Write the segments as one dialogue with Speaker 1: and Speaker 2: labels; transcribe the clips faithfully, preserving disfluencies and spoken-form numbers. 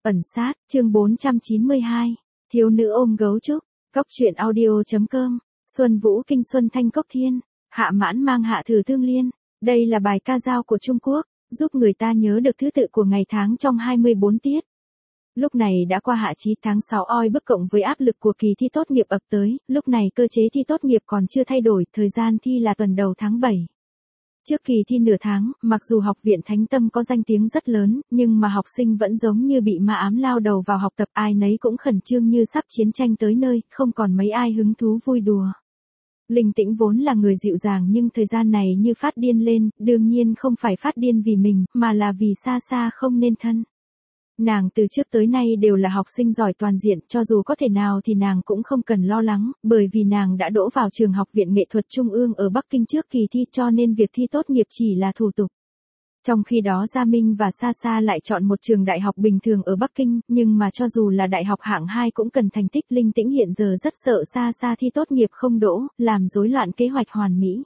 Speaker 1: Ẩn sát, chương bốn trăm chín mươi hai. Thiếu nữ ôm gấu trúc. Cốc truyện audio.com. Xuân Vũ Kinh Xuân Thanh Cốc Thiên. Hạ mãn mang hạ thử thương liên. Đây là bài ca dao của Trung Quốc, giúp người ta nhớ được thứ tự của ngày tháng trong hai mươi bốn tiết. Lúc này đã qua hạ chí tháng sáu oi bức cộng với áp lực của kỳ thi tốt nghiệp ập tới, lúc này cơ chế thi tốt nghiệp còn chưa thay đổi, thời gian thi là tuần đầu tháng bảy. Trước kỳ thi nửa tháng, mặc dù học viện Thánh Tâm có danh tiếng rất lớn, nhưng mà học sinh vẫn giống như bị ma ám lao đầu vào học tập, ai nấy cũng khẩn trương như sắp chiến tranh tới nơi, không còn mấy ai hứng thú vui đùa. Linh Tĩnh vốn là người dịu dàng nhưng thời gian này như phát điên lên, đương nhiên không phải phát điên vì mình, mà là vì xa xa không nên thân. Nàng từ trước tới nay đều là học sinh giỏi toàn diện, cho dù có thể nào thì nàng cũng không cần lo lắng, bởi vì nàng đã đỗ vào trường học viện nghệ thuật Trung ương ở Bắc Kinh trước kỳ thi, cho nên việc thi tốt nghiệp chỉ là thủ tục. Trong khi đó Gia Minh và Sa Sa lại chọn một trường đại học bình thường ở Bắc Kinh, nhưng mà cho dù là đại học hạng hai cũng cần thành tích. Linh Tĩnh hiện giờ rất sợ Sa Sa thi tốt nghiệp không đỗ, làm rối loạn kế hoạch hoàn mỹ.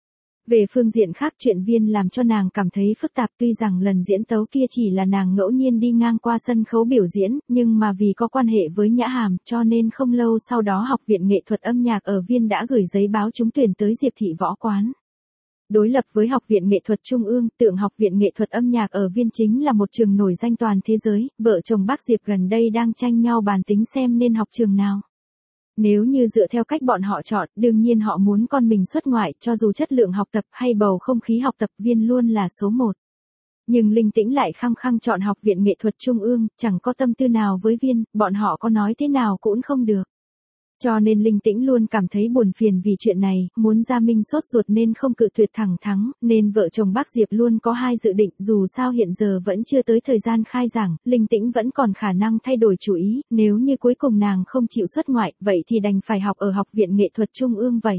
Speaker 1: Về phương diện khác, chuyện viên làm cho nàng cảm thấy phức tạp, tuy rằng lần diễn tấu kia chỉ là nàng ngẫu nhiên đi ngang qua sân khấu biểu diễn, nhưng mà vì có quan hệ với Nhã Hàm, cho nên không lâu sau đó Học viện Nghệ thuật âm nhạc ở Viên đã gửi giấy báo trúng tuyển tới Diệp Thị Võ Quán. Đối lập với Học viện Nghệ thuật Trung ương, Tượng Học viện Nghệ thuật âm nhạc ở Viên chính là một trường nổi danh toàn thế giới, vợ chồng bác Diệp gần đây đang tranh nhau bàn tính xem nên học trường nào. Nếu như dựa theo cách bọn họ chọn, đương nhiên họ muốn con mình xuất ngoại, cho dù chất lượng học tập hay bầu không khí học tập, Viên luôn là số một. Nhưng Linh Tĩnh lại khăng khăng chọn Học viện Nghệ thuật Trung ương, chẳng có tâm tư nào với Viên, bọn họ có nói thế nào cũng không được. Cho nên Linh Tĩnh luôn cảm thấy buồn phiền vì chuyện này, muốn Gia Minh sốt ruột nên không cự tuyệt thẳng thắn, nên vợ chồng bác Diệp luôn có hai dự định, dù sao hiện giờ vẫn chưa tới thời gian khai giảng, Linh Tĩnh vẫn còn khả năng thay đổi chủ ý, nếu như cuối cùng nàng không chịu xuất ngoại, vậy thì đành phải học ở Học viện Nghệ thuật Trung ương vậy.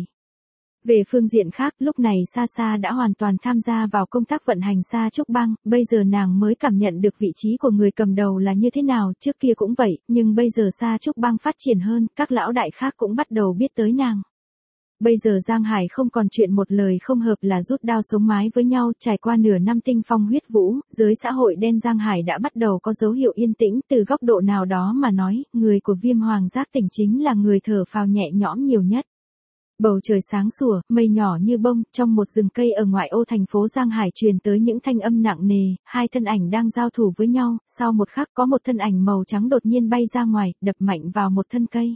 Speaker 1: Về phương diện khác, lúc này Sa Sa đã hoàn toàn tham gia vào công tác vận hành Sa Trúc Bang, bây giờ nàng mới cảm nhận được vị trí của người cầm đầu là như thế nào, trước kia cũng vậy, nhưng bây giờ Sa Trúc Bang phát triển hơn, các lão đại khác cũng bắt đầu biết tới nàng. Bây giờ Giang Hải không còn chuyện một lời không hợp là rút đao sống mái với nhau, trải qua nửa năm tinh phong huyết vũ, giới xã hội đen Giang Hải đã bắt đầu có dấu hiệu yên tĩnh, từ góc độ nào đó mà nói, người của Viêm Hoàng Giác Tỉnh chính là người thở phào nhẹ nhõm nhiều nhất. Bầu trời sáng sủa, mây nhỏ như bông, trong một rừng cây ở ngoại ô thành phố Giang Hải truyền tới những thanh âm nặng nề, hai thân ảnh đang giao thủ với nhau, sau một khắc có một thân ảnh màu trắng đột nhiên bay ra ngoài, đập mạnh vào một thân cây.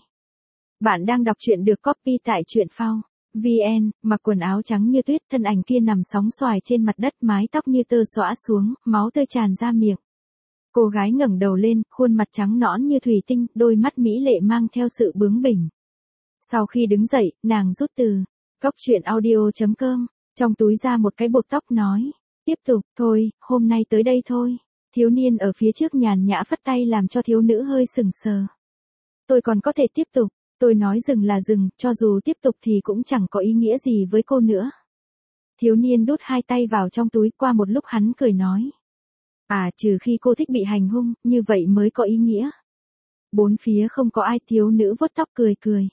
Speaker 1: Bạn đang đọc truyện được copy tại truyện phao chấm vn, mặc quần áo trắng như tuyết, thân ảnh kia nằm sóng xoài trên mặt đất, mái tóc như tơ xõa xuống, máu tươi tràn ra miệng. Cô gái ngẩng đầu lên, khuôn mặt trắng nõn như thủy tinh, đôi mắt mỹ lệ mang theo sự bướng bỉnh. Sau khi đứng dậy, nàng rút từ cốc truyện audio.com trong túi ra một cái bột tóc nói, tiếp tục, thôi, hôm nay tới đây thôi. Thiếu niên ở phía trước nhàn nhã phất tay làm cho thiếu nữ hơi sừng sờ. Tôi còn có thể tiếp tục, tôi nói dừng là dừng, cho dù tiếp tục thì cũng chẳng có ý nghĩa gì với cô nữa. Thiếu niên đút hai tay vào trong túi, qua một lúc hắn cười nói. À, trừ khi cô thích bị hành hung, như vậy mới có ý nghĩa. Bốn phía không có ai, thiếu nữ vuốt tóc cười cười.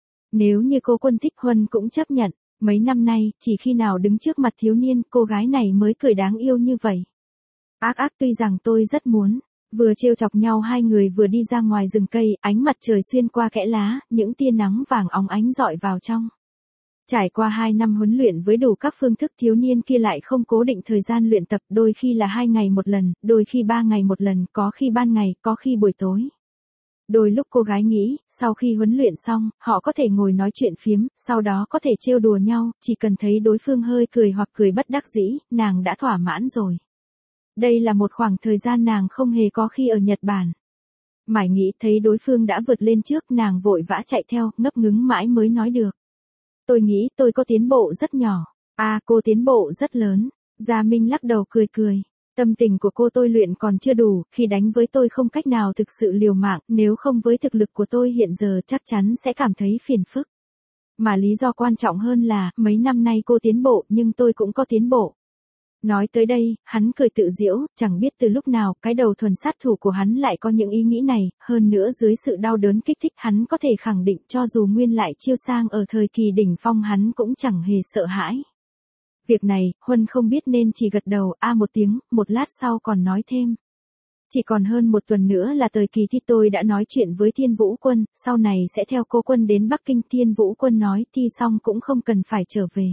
Speaker 1: Nếu như cô Quân thích Huân cũng chấp nhận, mấy năm nay, chỉ khi nào đứng trước mặt thiếu niên, cô gái này mới cười đáng yêu như vậy. Ác ác, tuy rằng tôi rất muốn. Vừa trêu chọc nhau hai người vừa đi ra ngoài rừng cây, ánh mặt trời xuyên qua kẽ lá, những tia nắng vàng óng ánh rọi vào trong. Trải qua hai năm huấn luyện với đủ các phương thức, thiếu niên kia lại không cố định thời gian luyện tập, đôi khi là hai ngày một lần, đôi khi ba ngày một lần, có khi ban ngày, có khi buổi tối. Đôi lúc cô gái nghĩ, sau khi huấn luyện xong, họ có thể ngồi nói chuyện phiếm, sau đó có thể trêu đùa nhau, chỉ cần thấy đối phương hơi cười hoặc cười bất đắc dĩ, nàng đã thỏa mãn rồi. Đây là một khoảng thời gian nàng không hề có khi ở Nhật Bản. Mãi nghĩ thấy đối phương đã vượt lên trước, nàng vội vã chạy theo, ngấp ngứng mãi mới nói được. Tôi nghĩ tôi có tiến bộ rất nhỏ. À, cô tiến bộ rất lớn. Gia Minh lắc đầu cười cười. Tâm tình của cô tôi luyện còn chưa đủ, khi đánh với tôi không cách nào thực sự liều mạng, nếu không với thực lực của tôi hiện giờ chắc chắn sẽ cảm thấy phiền phức. Mà lý do quan trọng hơn là, mấy năm nay cô tiến bộ nhưng tôi cũng có tiến bộ. Nói tới đây, hắn cười tự giễu, chẳng biết từ lúc nào, cái đầu thuần sát thủ của hắn lại có những ý nghĩ này, hơn nữa dưới sự đau đớn kích thích hắn có thể khẳng định cho dù Nguyên lại chiêu sang ở thời kỳ đỉnh phong hắn cũng chẳng hề sợ hãi. Việc này, Huân không biết nên chỉ gật đầu a một tiếng, một lát sau còn nói thêm. Chỉ còn hơn một tuần nữa là tới kỳ thi, tôi đã nói chuyện với Thiên Vũ Quân, sau này sẽ theo cô Quân đến Bắc Kinh. Thiên Vũ Quân nói thi xong cũng không cần phải trở về.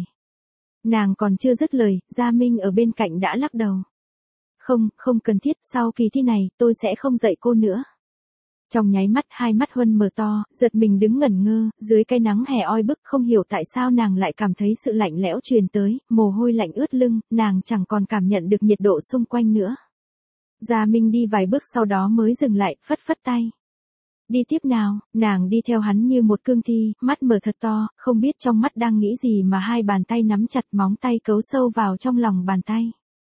Speaker 1: Nàng còn chưa dứt lời, Gia Minh ở bên cạnh đã lắc đầu. Không, không cần thiết, sau kỳ thi này, tôi sẽ không dạy cô nữa. Trong nháy mắt hai mắt Huân mở to, giật mình đứng ngẩn ngơ, dưới cái nắng hè oi bức, không hiểu tại sao nàng lại cảm thấy sự lạnh lẽo truyền tới, mồ hôi lạnh ướt lưng, nàng chẳng còn cảm nhận được nhiệt độ xung quanh nữa. Gia Minh đi vài bước sau đó mới dừng lại, phất phất tay. Đi tiếp nào, nàng đi theo hắn như một cương thi, mắt mở thật to, không biết trong mắt đang nghĩ gì mà hai bàn tay nắm chặt, móng tay cấu sâu vào trong lòng bàn tay.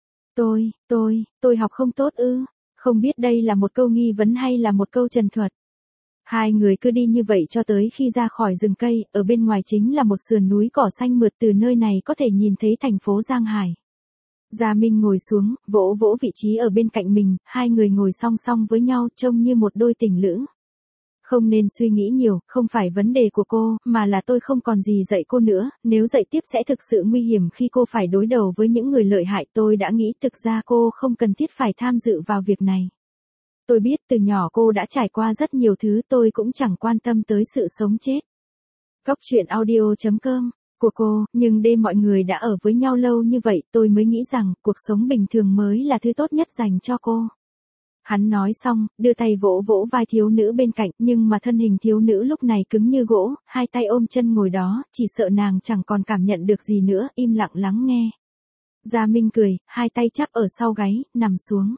Speaker 1: Tôi, tôi, tôi học không tốt ư? Không biết đây là một câu nghi vấn hay là một câu trần thuật. Hai người cứ đi như vậy cho tới khi ra khỏi rừng cây, ở bên ngoài chính là một sườn núi cỏ xanh mượt, từ nơi này có thể nhìn thấy thành phố Giang Hải. Gia Minh ngồi xuống, vỗ vỗ vị trí ở bên cạnh mình, hai người ngồi song song với nhau trông như một đôi tình lữ. Không nên suy nghĩ nhiều, không phải vấn đề của cô, mà là tôi không còn gì dạy cô nữa, nếu dạy tiếp sẽ thực sự nguy hiểm khi cô phải đối đầu với những người lợi hại. Tôi đã nghĩ thực ra cô không cần thiết phải tham dự vào việc này. Tôi biết từ nhỏ cô đã trải qua rất nhiều thứ, tôi cũng chẳng quan tâm tới sự sống chết. Cóc truyện audio chấm com của cô, nhưng đêm mọi người đã ở với nhau lâu như vậy, tôi mới nghĩ rằng cuộc sống bình thường mới là thứ tốt nhất dành cho cô. Hắn nói xong, đưa tay vỗ vỗ vai thiếu nữ bên cạnh, nhưng mà thân hình thiếu nữ lúc này cứng như gỗ, hai tay ôm chân ngồi đó, chỉ sợ nàng chẳng còn cảm nhận được gì nữa, im lặng lắng nghe. Gia Minh cười, hai tay chắp ở sau gáy, nằm xuống.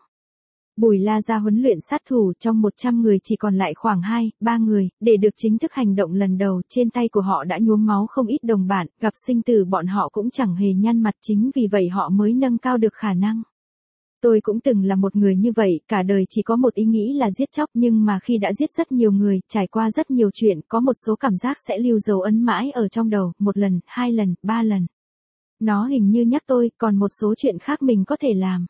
Speaker 1: Bùi La Gia huấn luyện sát thủ, trong một trăm người chỉ còn lại khoảng hai, ba người, để được chính thức hành động lần đầu, trên tay của họ đã nhuốm máu không ít đồng bạn, gặp sinh tử bọn họ cũng chẳng hề nhăn mặt, chính vì vậy họ mới nâng cao được khả năng. Tôi cũng từng là một người như vậy, cả đời chỉ có một ý nghĩ là giết chóc, nhưng mà khi đã giết rất nhiều người, trải qua rất nhiều chuyện, có một số cảm giác sẽ lưu dấu ấn mãi ở trong đầu, một lần, hai lần, ba lần. Nó hình như nhắc tôi, còn một số chuyện khác mình có thể làm.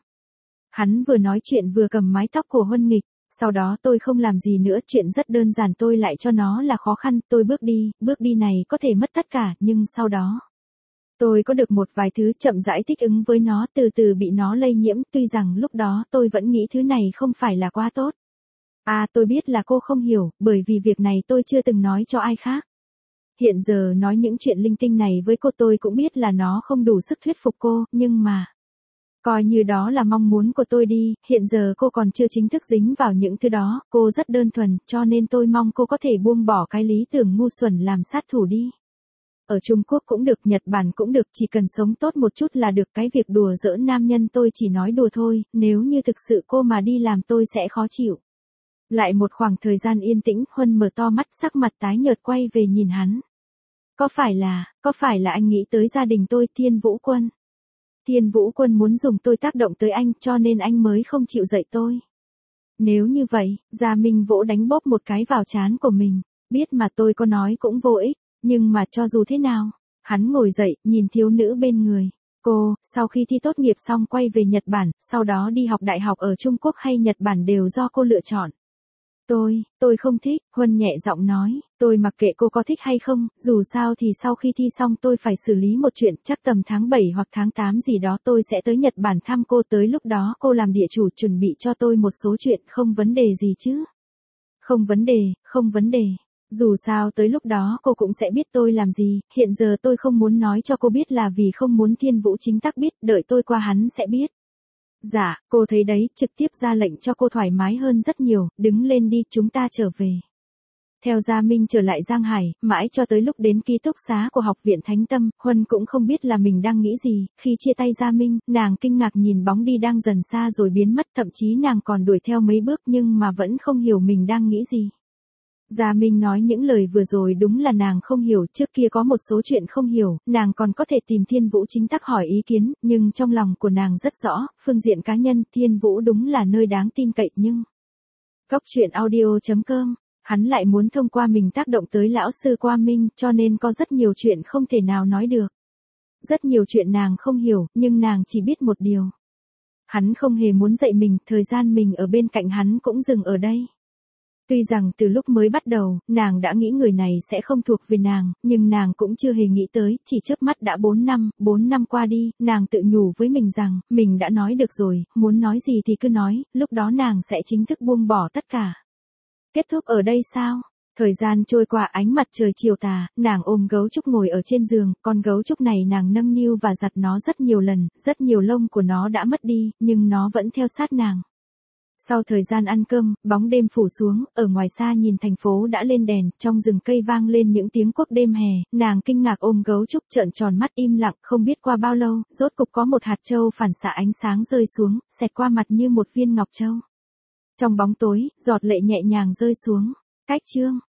Speaker 1: Hắn vừa nói chuyện vừa cầm mái tóc của Huân Nghịch, sau đó tôi không làm gì nữa, chuyện rất đơn giản, tôi lại cho nó là khó khăn, tôi bước đi, bước đi này có thể mất tất cả, nhưng sau đó tôi có được một vài thứ, chậm rãi thích ứng với nó, từ từ bị nó lây nhiễm, tuy rằng lúc đó tôi vẫn nghĩ thứ này không phải là quá tốt. À, tôi biết là cô không hiểu, bởi vì việc này tôi chưa từng nói cho ai khác. Hiện giờ nói những chuyện linh tinh này với cô tôi cũng biết là nó không đủ sức thuyết phục cô, nhưng mà coi như đó là mong muốn của tôi đi, hiện giờ cô còn chưa chính thức dính vào những thứ đó, cô rất đơn thuần, cho nên tôi mong cô có thể buông bỏ cái lý tưởng ngu xuẩn làm sát thủ đi. Ở Trung Quốc cũng được, Nhật Bản cũng được, chỉ cần sống tốt một chút là được, cái việc đùa giỡn nam nhân tôi chỉ nói đùa thôi, nếu như thực sự cô mà đi làm tôi sẽ khó chịu. Lại một khoảng thời gian yên tĩnh, Huân mở to mắt, sắc mặt tái nhợt quay về nhìn hắn. Có phải là, có phải là anh nghĩ tới gia đình tôi, Thiên Vũ Quân? Thiên Vũ Quân muốn dùng tôi tác động tới anh, cho nên anh mới không chịu dạy tôi. Nếu như vậy, Gia Minh vỗ đánh bóp một cái vào trán của mình, biết mà tôi có nói cũng vô ích, nhưng mà cho dù thế nào, hắn ngồi dậy, nhìn thiếu nữ bên người. Cô, sau khi thi tốt nghiệp xong quay về Nhật Bản, sau đó đi học đại học ở Trung Quốc hay Nhật Bản đều do cô lựa chọn. Tôi, tôi không thích, Huân nhẹ giọng nói, tôi mặc kệ cô có thích hay không, dù sao thì sau khi thi xong tôi phải xử lý một chuyện, chắc tầm tháng bảy hoặc tháng tám gì đó tôi sẽ tới Nhật Bản thăm cô, tới lúc đó cô làm địa chủ chuẩn bị cho tôi một số chuyện, không vấn đề gì chứ. Không vấn đề, không vấn đề. Dù sao tới lúc đó cô cũng sẽ biết tôi làm gì, hiện giờ tôi không muốn nói cho cô biết là vì không muốn Thiên Vũ chính tác biết, đợi tôi qua hắn sẽ biết. Dạ, cô thấy đấy, trực tiếp ra lệnh cho cô thoải mái hơn rất nhiều, đứng lên đi, chúng ta trở về. Theo Gia Minh trở lại Giang Hải, mãi cho tới lúc đến ký túc xá của học viện Thánh Tâm, Huân cũng không biết là mình đang nghĩ gì, khi chia tay Gia Minh, nàng kinh ngạc nhìn bóng đi đang dần xa rồi biến mất, thậm chí nàng còn đuổi theo mấy bước nhưng mà vẫn không hiểu mình đang nghĩ gì. Gia Minh nói những lời vừa rồi đúng là nàng không hiểu, trước kia có một số chuyện không hiểu, nàng còn có thể tìm Thiên Vũ chính tác hỏi ý kiến, nhưng trong lòng của nàng rất rõ, phương diện cá nhân, Thiên Vũ đúng là nơi đáng tin cậy nhưng... Cóc truyện audio chấm com, hắn lại muốn thông qua mình tác động tới lão sư Qua Minh, cho nên có rất nhiều chuyện không thể nào nói được. Rất nhiều chuyện nàng không hiểu, nhưng nàng chỉ biết một điều. Hắn không hề muốn dạy mình, thời gian mình ở bên cạnh hắn cũng dừng ở đây. Tuy rằng từ lúc mới bắt đầu, nàng đã nghĩ người này sẽ không thuộc về nàng, nhưng nàng cũng chưa hề nghĩ tới, chỉ chớp mắt đã bốn năm, bốn năm qua đi, nàng tự nhủ với mình rằng, mình đã nói được rồi, muốn nói gì thì cứ nói, lúc đó nàng sẽ chính thức buông bỏ tất cả. Kết thúc ở đây sao? Thời gian trôi qua ánh mặt trời chiều tà, nàng ôm gấu trúc ngồi ở trên giường, con gấu trúc này nàng nâng niu và giặt nó rất nhiều lần, rất nhiều lông của nó đã mất đi, nhưng nó vẫn theo sát nàng. Sau thời gian ăn cơm, bóng đêm phủ xuống, ở ngoài xa nhìn thành phố đã lên đèn, trong rừng cây vang lên những tiếng cuốc đêm hè, nàng kinh ngạc ôm gấu trúc trợn tròn mắt im lặng, không biết qua bao lâu, rốt cục có một hạt châu phản xạ ánh sáng rơi xuống, xẹt qua mặt như một viên ngọc châu. Trong bóng tối, giọt lệ nhẹ nhàng rơi xuống. Cách chương